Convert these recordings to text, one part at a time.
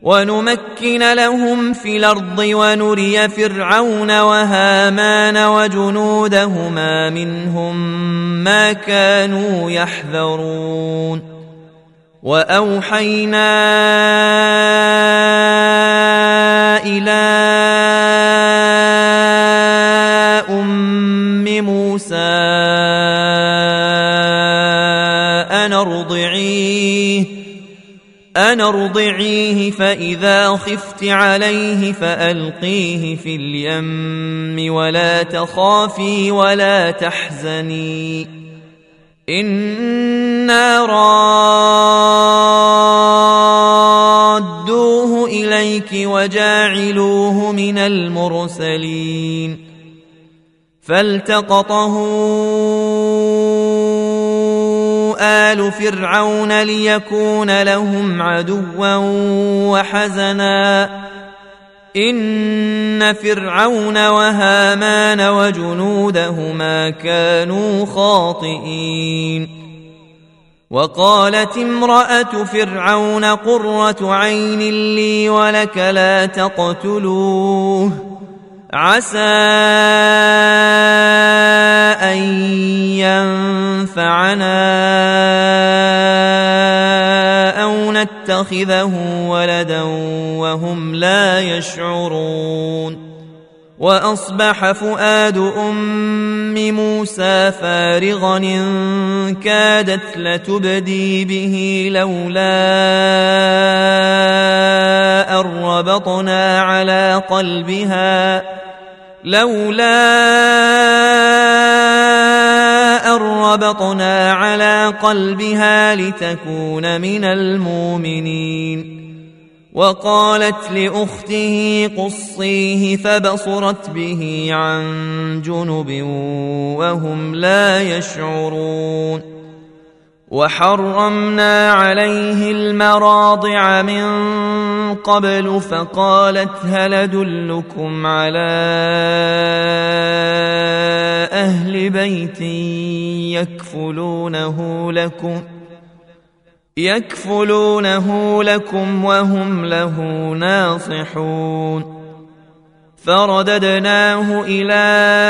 ونمكن لهم في الأرض ونري فرعون وهامان وجنودهما منهم ما كانوا يحذرون وأوحينا إلى أم موسى أن ارضعيه فإذا خفت عليه فألقيه في اليم ولا تخافي ولا تحزني إنا رادوه إليك وجاعلوه من المرسلين فالتقطه آل فرعون ليكون لهم عدوا وحزنا إن فرعون وهامان وجنودهما كانوا خاطئين وقالت امرأة فرعون قرة عين لي ولك لا تقتلوه عسى أن ينفعنا أو نتخذه ولدا وهم لا يشعرون وأصبح فؤاد أم موسى فارغا إن كادت لتبدي به لولا أن ربطنا على قلبها لتكون من المؤمنين وقالت لأخته قصيه فبصرت به عن جنب وهم لا يشعرون وحرمنا عليه المراضع من قبل فقالت هل أدلكم على أهل بيت يكفلونه لكم وهم له ناصحون فرددناه إلى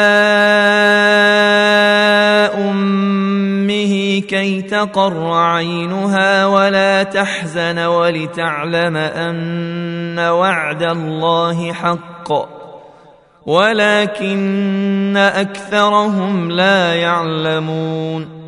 أمه كي تقر عينها ولا تحزن ولتعلم أن وعد الله حق ولكن أكثرهم لا يعلمون